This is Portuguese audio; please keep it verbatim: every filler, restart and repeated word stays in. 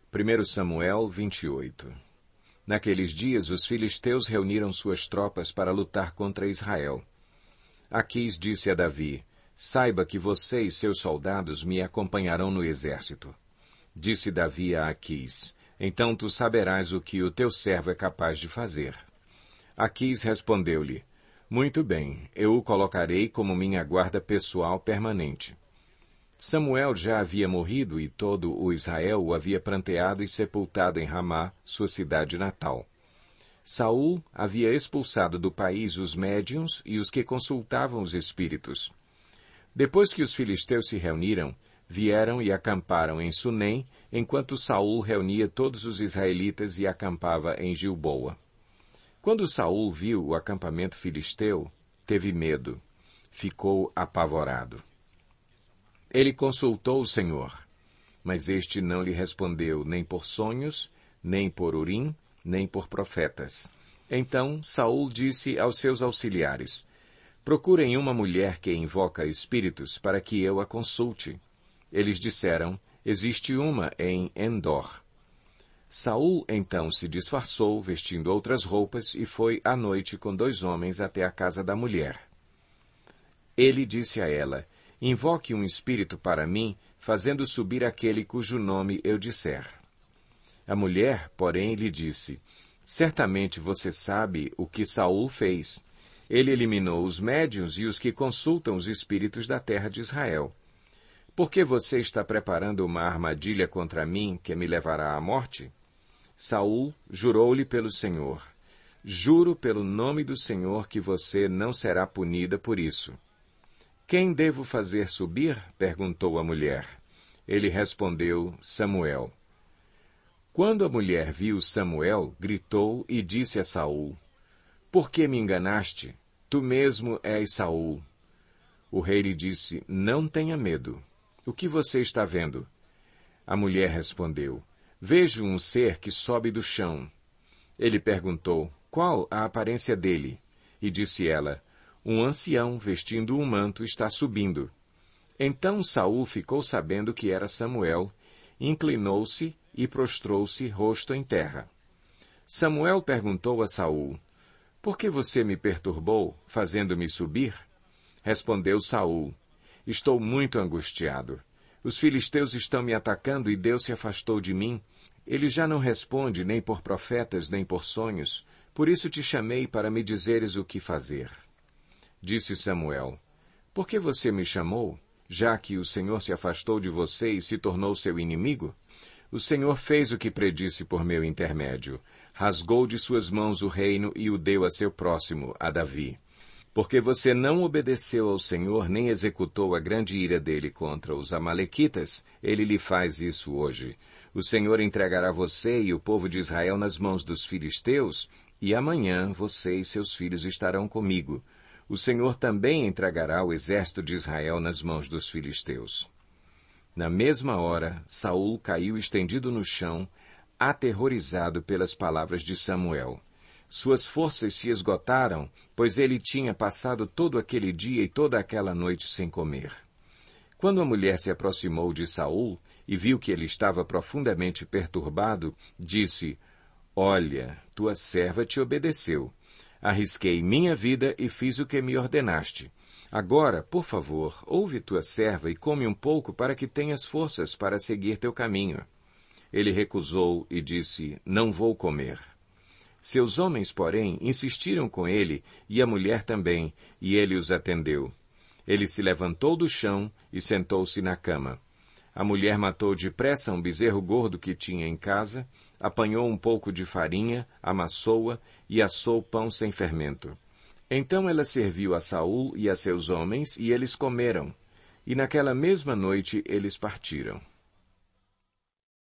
primeiro Samuel vinte e oito. Naqueles dias, os filisteus reuniram suas tropas para lutar contra Israel. Aquis disse a Davi, saiba que você e seus soldados me acompanharão no exército. Disse Davi a Aquis, então tu saberás o que o teu servo é capaz de fazer. Aquis respondeu-lhe, muito bem, eu o colocarei como minha guarda pessoal permanente. Samuel já havia morrido e todo o Israel o havia pranteado e sepultado em Ramá, sua cidade natal. Saul havia expulsado do país os médiuns e os que consultavam os espíritos. Depois que os filisteus se reuniram, vieram e acamparam em Sunem, enquanto Saul reunia todos os israelitas e acampava em Gilboa. Quando Saul viu o acampamento filisteu, teve medo, ficou apavorado. Ele consultou o Senhor, mas este não lhe respondeu nem por sonhos, nem por Urim, nem por profetas. Então Saul disse aos seus auxiliares, procurem uma mulher que invoca espíritos para que eu a consulte. Eles disseram, existe uma em Endor. Saul então se disfarçou, vestindo outras roupas, e foi à noite com dois homens até a casa da mulher. Ele disse a ela, invoque um espírito para mim, fazendo subir aquele cujo nome eu disser. A mulher, porém, lhe disse, certamente você sabe o que Saul fez. Ele eliminou os médiuns e os que consultam os espíritos da terra de Israel. Por que você está preparando uma armadilha contra mim que me levará à morte? Saul jurou-lhe pelo Senhor. Juro pelo nome do Senhor que você não será punida por isso. Quem devo fazer subir? Perguntou a mulher. Ele respondeu, Samuel. Quando a mulher viu Samuel, gritou e disse a Saul, por que me enganaste? Tu mesmo és Saul. O rei lhe disse, não tenha medo. O que você está vendo? A mulher respondeu, vejo um ser que sobe do chão. Ele perguntou, qual a aparência dele? E disse ela, um ancião vestindo um manto está subindo. Então Saul ficou sabendo que era Samuel, inclinou-se e prostrou-se rosto em terra. Samuel perguntou a Saul, por que você me perturbou, fazendo-me subir? Respondeu Saul, estou muito angustiado. Os filisteus estão me atacando e Deus se afastou de mim. Ele já não responde nem por profetas nem por sonhos. Por isso te chamei para me dizeres o que fazer. Disse Samuel, por que você me chamou, já que o Senhor se afastou de você e se tornou seu inimigo? O Senhor fez o que predisse por meu intermédio. Rasgou de suas mãos o reino e o deu a seu próximo, a Davi. Porque você não obedeceu ao Senhor nem executou a grande ira dele contra os amalequitas, ele lhe faz isso hoje. O Senhor entregará você e o povo de Israel nas mãos dos filisteus, e amanhã você e seus filhos estarão comigo. O Senhor também entregará o exército de Israel nas mãos dos filisteus. Na mesma hora, Saul caiu estendido no chão, aterrorizado pelas palavras de Samuel. Suas forças se esgotaram, pois ele tinha passado todo aquele dia e toda aquela noite sem comer. Quando a mulher se aproximou de Saul e viu que ele estava profundamente perturbado, disse, olha, tua serva te obedeceu. Arrisquei minha vida e fiz o que me ordenaste. Agora, por favor, ouve tua serva e come um pouco para que tenhas forças para seguir teu caminho. Ele recusou e disse, não vou comer. Seus homens, porém, insistiram com ele, e a mulher também, e ele os atendeu. Ele se levantou do chão e sentou-se na cama. A mulher matou depressa um bezerro gordo que tinha em casa, apanhou um pouco de farinha, amassou-a e assou pão sem fermento. Então ela serviu a Saul e a seus homens, e eles comeram. E naquela mesma noite eles partiram.